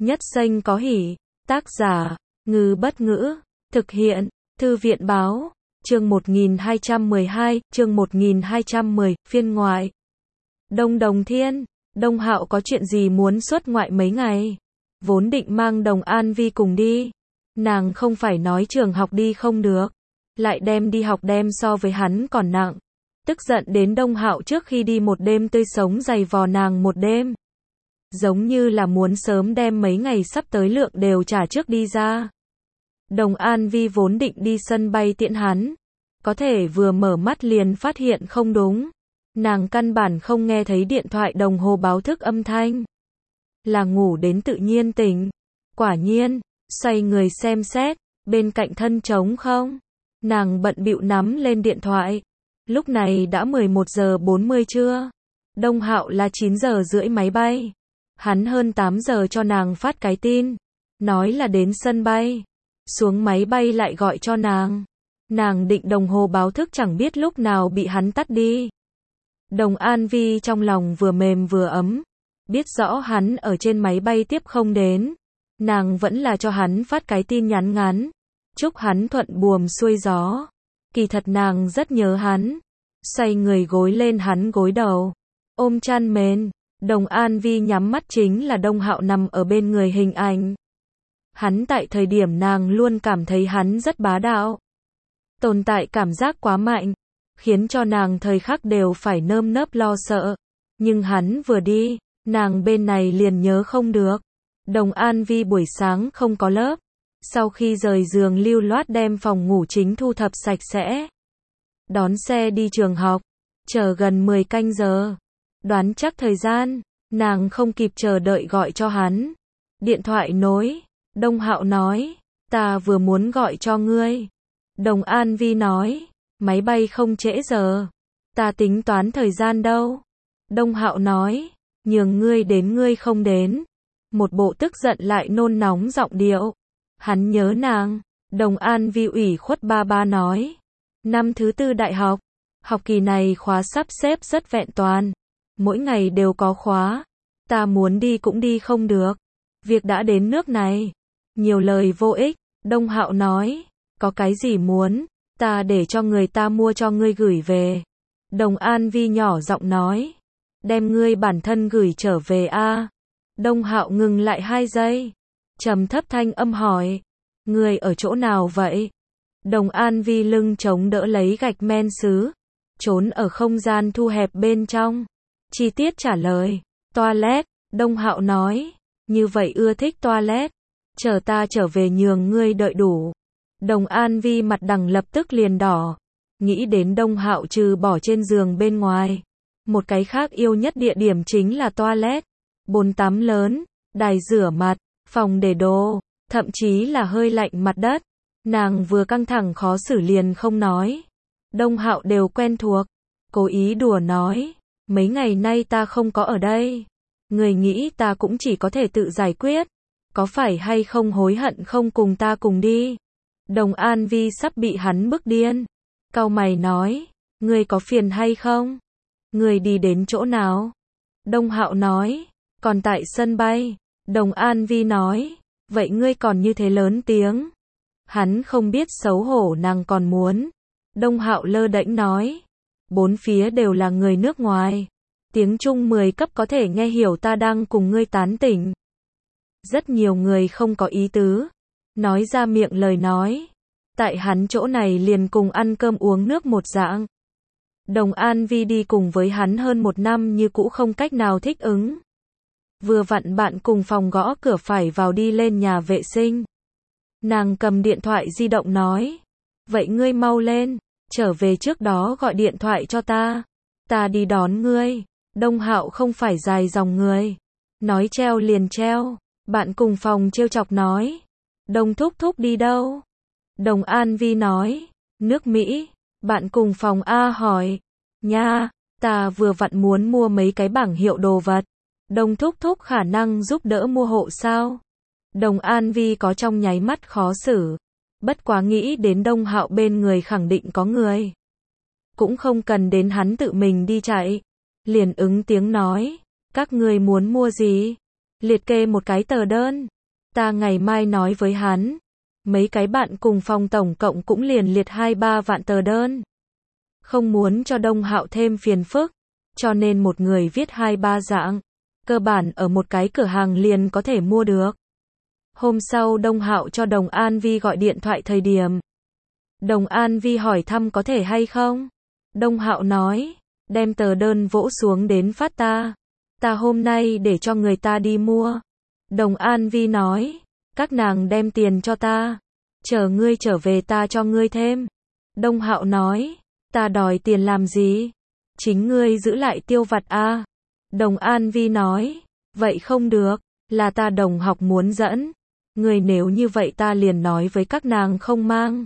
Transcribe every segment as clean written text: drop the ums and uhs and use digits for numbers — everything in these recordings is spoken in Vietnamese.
Nhất xanh có hỉ. Tác giả, Ngư Bất Ngữ. Thực hiện, Thư viện Báo. Chương 1212, chương 1210, phiên ngoại. Đông Đồng Thiên, Đông Hạo có chuyện gì muốn xuất ngoại mấy ngày? Vốn định mang Đồng An Vi cùng đi. Nàng không phải nói trường học đi không được. Lại đem đi học đem so với hắn còn nặng. Tức giận đến Đông Hạo trước khi đi một đêm tươi sống giày vò nàng một đêm. Giống như là muốn sớm đem mấy ngày sắp tới lượng đều trả trước đi ra. Đồng An Vi vốn định đi sân bay tiễn hắn. Có thể vừa mở mắt liền phát hiện không đúng. Nàng căn bản không nghe thấy điện thoại đồng hồ báo thức âm thanh. Là ngủ đến tự nhiên tỉnh. Quả nhiên, xoay người xem xét, bên cạnh thân trống không. Nàng bận bịu nắm lên điện thoại. Lúc này đã 11 giờ 40 trưa. Đông Hạo là 9 giờ rưỡi máy bay. Hắn hơn 8 giờ cho nàng phát cái tin. Nói là đến sân bay. Xuống máy bay lại gọi cho nàng. Nàng định đồng hồ báo thức chẳng biết lúc nào bị hắn tắt đi. Đồng An Vi trong lòng vừa mềm vừa ấm. Biết rõ hắn ở trên máy bay tiếp không đến. Nàng vẫn là cho hắn phát cái tin nhắn ngắn. Chúc hắn thuận buồm xuôi gió. Kỳ thật nàng rất nhớ hắn. Xoay người gối lên hắn gối đầu. Ôm chăn mền. Đồng An Vi nhắm mắt chính là Đông Hạo nằm ở bên người hình ảnh. Hắn tại thời điểm nàng luôn cảm thấy hắn rất bá đạo. Tồn tại cảm giác quá mạnh. Khiến cho nàng thời khắc đều phải nơm nớp lo sợ. Nhưng hắn vừa đi, nàng bên này liền nhớ không được. Đồng An Vi buổi sáng không có lớp. Sau khi rời giường lưu loát đem phòng ngủ chính thu thập sạch sẽ. Đón xe đi trường học. Chờ gần 10 canh giờ. Đoán chắc thời gian, nàng không kịp chờ đợi gọi cho hắn. Điện thoại nối. Đông Hạo nói, ta vừa muốn gọi cho ngươi. Đồng An Vi nói, máy bay không trễ giờ. Ta tính toán thời gian đâu. Đông Hạo nói, nhường ngươi đến ngươi không đến. Một bộ tức giận lại nôn nóng giọng điệu. Hắn nhớ nàng. Đồng An Vi ủy khuất ba ba nói. Năm thứ 4 đại học. Học kỳ này khóa sắp xếp rất vẹn toàn. Mỗi ngày đều có khóa. Ta muốn đi cũng đi không được. Việc đã đến nước này. Nhiều lời vô ích. Đông Hạo nói. Có cái gì muốn, ta để cho người ta mua cho ngươi gửi về. Đồng An Vi nhỏ giọng nói. Đem ngươi bản thân gửi trở về a. Đông Hạo ngừng lại 2 giây. Trầm thấp thanh âm hỏi. Ngươi ở chỗ nào vậy? Đồng An Vi lưng chống đỡ lấy gạch men sứ. Trốn ở không gian thu hẹp bên trong. Chi tiết trả lời. Toilet. Đông Hạo nói. Như vậy ưa thích toilet. Chờ ta trở về nhường ngươi đợi đủ. Đồng An Vi mặt đằng lập tức liền đỏ. Nghĩ đến Đông Hạo trừ bỏ trên giường bên ngoài. Một cái khác yêu nhất địa điểm chính là toilet. Bồn tắm lớn, đài rửa mặt, phòng để đồ, thậm chí là hơi lạnh mặt đất. Nàng vừa căng thẳng khó xử liền không nói. Đông Hạo đều quen thuộc. Cố ý đùa nói. Mấy ngày nay ta không có ở đây. Người nghĩ ta cũng chỉ có thể tự giải quyết. Có phải hay không hối hận không cùng ta cùng đi? Đồng An Vi sắp bị hắn bức điên. Cau mày nói. Ngươi có phiền hay không? Ngươi đi đến chỗ nào? Đông Hạo nói. Còn tại sân bay. Đồng An Vi nói. Vậy ngươi còn như thế lớn tiếng. Hắn không biết xấu hổ nàng còn muốn. Đông Hạo lơ đễnh nói. 4 phía đều là người nước ngoài. Tiếng Trung 10 cấp có thể nghe hiểu ta đang cùng ngươi tán tỉnh. Rất nhiều người không có ý tứ. Nói ra miệng lời nói. Tại hắn chỗ này liền cùng ăn cơm uống nước một dạng. Đồng An Vi đi cùng với hắn hơn 1 năm như cũ không cách nào thích ứng. Vừa vặn bạn cùng phòng gõ cửa phải vào đi lên nhà vệ sinh. Nàng cầm điện thoại di động nói. Vậy ngươi mau lên. Trở về trước đó gọi điện thoại cho ta. Ta đi đón ngươi. Đông Hạo không phải dài dòng người. Nói treo liền treo. Bạn cùng phòng trêu chọc nói. Đồng thúc thúc đi đâu? Đồng An Vi nói. Nước Mỹ. Bạn cùng phòng A hỏi. Nha, ta vừa vặn muốn mua mấy cái bảng hiệu đồ vật. Đồng thúc thúc khả năng giúp đỡ mua hộ sao? Đồng An Vi có trong nháy mắt khó xử. Bất quá nghĩ đến Đông Hạo bên người khẳng định có người. Cũng không cần đến hắn tự mình đi chạy. Liền ứng tiếng nói. Các ngươi muốn mua gì? liệt kê một cái tờ đơn. Ta ngày mai nói với hắn. Mấy cái bạn cùng phòng tổng cộng cũng liền liệt 2-3 vạn tờ đơn. Không muốn cho Đông Hạo thêm phiền phức, cho nên một người viết 2-3 dạng. Cơ bản ở một cái cửa hàng liền có thể mua được. Hôm sau Đông Hạo cho Đồng An Vi gọi điện thoại thời điểm. Đồng An Vi hỏi thăm có thể hay không. Đông Hạo nói, đem tờ đơn vỗ xuống đến phát ta. Ta hôm nay để cho người ta đi mua. Đồng An Vi nói, các nàng đem tiền cho ta. Chờ ngươi trở về ta cho ngươi thêm. Đông Hạo nói, ta đòi tiền làm gì? Chính ngươi giữ lại tiêu vặt a. Đồng An Vi nói, vậy không được, là ta Đồng học muốn dẫn. Ngươi nếu như vậy ta liền nói với các nàng không mang.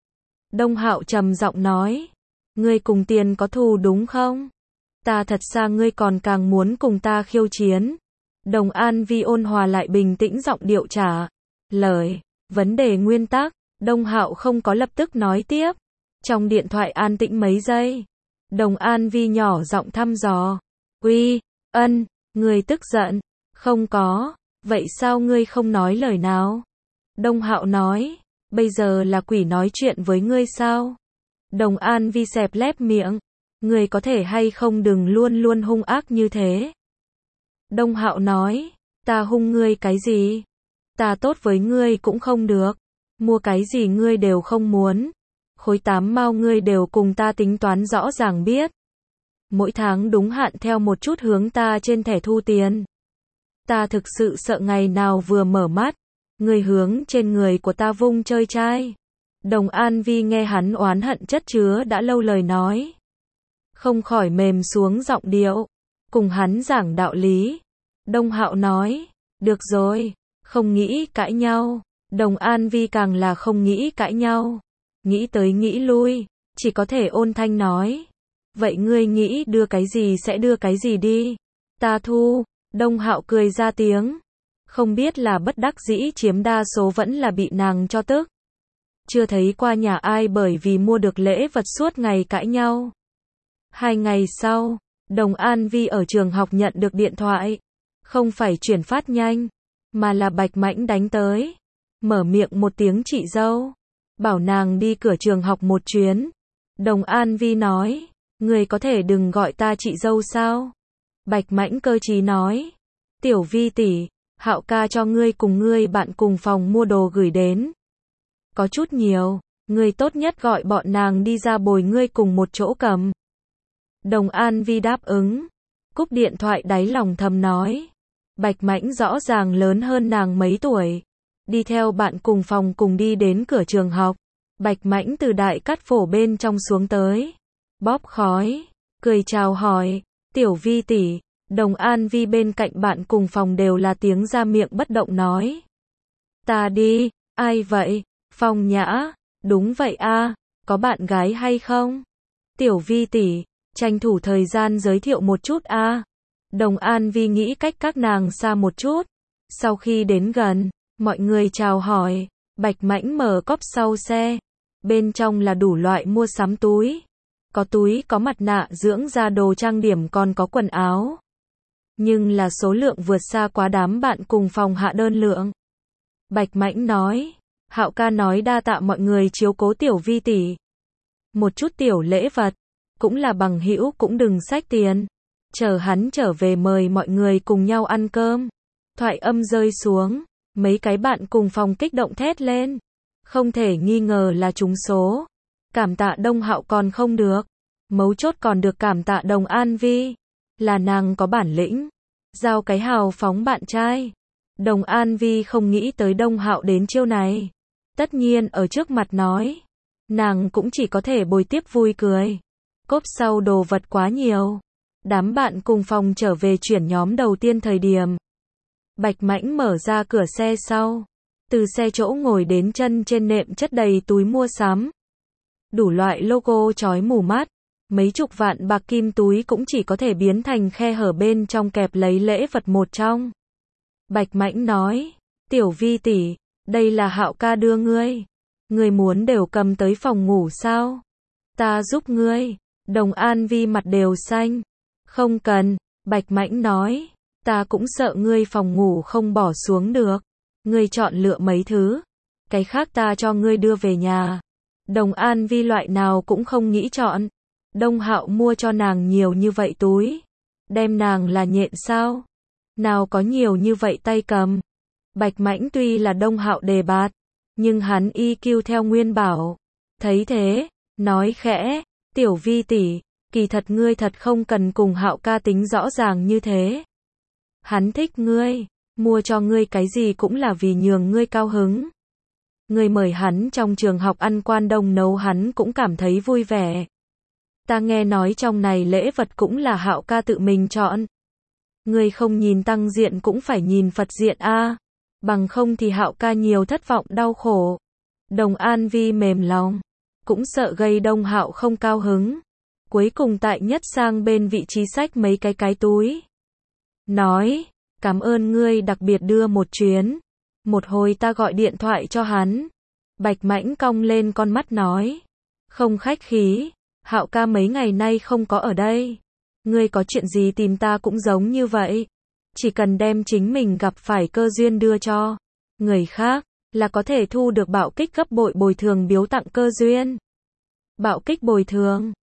Đông Hạo trầm giọng nói, ngươi cùng tiền có thù đúng không? Ta thật xa ngươi còn càng muốn cùng ta khiêu chiến. Đồng An Vi ôn hòa lại bình tĩnh giọng điệu trả lời. Vấn đề nguyên tắc, Đông Hạo không có lập tức nói tiếp. Trong điện thoại an tĩnh mấy giây. Đồng An Vi nhỏ giọng thăm dò. Uy, Ân, ngươi tức giận. Không có, vậy sao ngươi không nói lời nào? Đông Hạo nói, bây giờ là quỷ nói chuyện với ngươi sao? Đồng An Vi xẹp lép miệng. Ngươi có thể hay không đừng luôn luôn hung ác như thế. Đông Hạo nói, ta hung ngươi cái gì? Ta tốt với ngươi cũng không được. Mua cái gì ngươi đều không muốn. Khối 8 mao ngươi đều cùng ta tính toán rõ ràng biết. Mỗi tháng đúng hạn theo một chút hướng ta trên thẻ thu tiền. Ta thực sự sợ ngày nào vừa mở mắt, ngươi hướng trên người của ta vung chơi trai. Đồng An Vi nghe hắn oán hận chất chứa đã lâu lời nói. Không khỏi mềm xuống giọng điệu. Cùng hắn giảng đạo lý. Đông Hạo nói, được rồi, không nghĩ cãi nhau. Đồng An Vi càng là không nghĩ cãi nhau. Nghĩ tới nghĩ lui, chỉ có thể ôn thanh nói. Vậy ngươi nghĩ đưa cái gì sẽ đưa cái gì đi. Ta thu. Đông Hạo cười ra tiếng. Không biết là bất đắc dĩ chiếm đa số vẫn là bị nàng cho tức. Chưa thấy qua nhà ai bởi vì mua được lễ vật suốt ngày cãi nhau. 2 ngày sau, Đồng An Vi ở trường học nhận được điện thoại. Không phải chuyển phát nhanh, mà là Bạch Mãnh đánh tới. Mở miệng một tiếng chị dâu. Bảo nàng đi cửa trường học một chuyến. Đồng An Vi nói, người có thể đừng gọi ta chị dâu sao? Bạch Mãnh cơ trí nói, Tiểu Vi tỷ, Hạo ca cho ngươi cùng ngươi bạn cùng phòng mua đồ gửi đến. Có chút nhiều, ngươi tốt nhất gọi bọn nàng đi ra bồi ngươi cùng một chỗ cầm. Đồng An Vi đáp ứng. Cúp điện thoại đáy lòng thầm nói. Bạch Mãnh rõ ràng lớn hơn nàng mấy tuổi. Đi theo bạn cùng phòng cùng đi đến cửa trường học. Bạch Mãnh từ đại cát phổ bên trong xuống tới. Bóp khói. Cười chào hỏi. Tiểu Vi tỷ. Đồng An Vi bên cạnh bạn cùng phòng đều là tiếng ra miệng bất động nói. Ta đi. Ai vậy? Phong Nhã. Đúng vậy a. Có bạn gái hay không? Tiểu Vi tỷ. Tranh thủ thời gian giới thiệu một chút a. Đồng An Vi nghĩ cách các nàng xa một chút. Sau khi đến gần, mọi người chào hỏi. Bạch Mãnh mở cốp sau xe. Bên trong là đủ loại mua sắm túi. Có túi, có mặt nạ, dưỡng da, đồ trang điểm, còn có quần áo. Nhưng là số lượng vượt xa quá đám bạn cùng phòng hạ đơn lượng. Bạch Mãnh nói, Hạo ca nói đa tạ mọi người chiếu cố Tiểu Vi tỷ. Một chút tiểu lễ vật, cũng là bằng hữu cũng đừng xách tiền. Chờ hắn trở về mời mọi người cùng nhau ăn cơm. Thoại âm rơi xuống, mấy cái bạn cùng phòng kích động thét lên. Không thể nghi ngờ là trúng số. Cảm tạ Đông Hạo còn không được. Mấu chốt còn được cảm tạ Đồng An Vi. Là nàng có bản lĩnh. Giao cái hào phóng bạn trai. Đồng An Vi không nghĩ tới Đông Hạo đến chiêu này. Tất nhiên ở trước mặt nói. Nàng cũng chỉ có thể bồi tiếp vui cười. Cốp sau đồ vật quá nhiều. Đám bạn cùng phòng trở về chuyển nhóm đầu tiên thời điểm. Bạch Mãnh mở ra cửa xe sau. Từ xe chỗ ngồi đến chân trên nệm chất đầy túi mua sắm. Đủ loại logo chói mù mắt. Mấy chục vạn bạc kim túi cũng chỉ có thể biến thành khe hở bên trong kẹp lấy lễ vật một trong. Bạch Mãnh nói, Tiểu Vi tỷ, đây là Hạo ca đưa ngươi. Ngươi muốn đều cầm tới phòng ngủ sao? Ta giúp ngươi. Đồng An Vi mặt đều xanh. Không cần, Bạch Mãnh nói, Ta cũng sợ ngươi phòng ngủ không bỏ xuống được. Ngươi chọn lựa mấy thứ. Cái khác ta cho ngươi đưa về nhà. Đồng An Vi loại nào cũng không nghĩ chọn. Đông Hạo mua cho nàng nhiều như vậy túi. Đem nàng là nhện sao? Nào có nhiều như vậy tay cầm. Bạch Mãnh tuy là Đông Hạo đề bạt, nhưng hắn EQ theo Nguyên Bảo. Thấy thế, nói khẽ, Tiểu Vi tỷ, kỳ thật ngươi thật không cần cùng Hạo ca tính rõ ràng như thế. Hắn thích ngươi, mua cho ngươi cái gì cũng là vì nhường ngươi cao hứng. Ngươi mời hắn trong trường học ăn quan đông nấu hắn cũng cảm thấy vui vẻ. Ta nghe nói trong này lễ vật cũng là Hạo ca tự mình chọn. Ngươi không nhìn tăng diện cũng phải nhìn Phật diện a, bằng không thì Hạo ca nhiều thất vọng đau khổ. Đồng An Vi mềm lòng, cũng sợ gây Đông Hạo không cao hứng. Cuối cùng tại nhất sang bên vị trí sách mấy cái túi. Nói, cảm ơn ngươi đặc biệt đưa một chuyến. Một hồi ta gọi điện thoại cho hắn. Bạch Mãnh cong lên con mắt nói, không khách khí, Hạo ca mấy ngày nay không có ở đây. Ngươi có chuyện gì tìm ta cũng giống như vậy. Chỉ cần đem chính mình gặp phải cơ duyên đưa cho người khác, là có thể thu được bạo kích gấp bội bồi thường biếu tặng cơ duyên. Bạo kích bồi thường.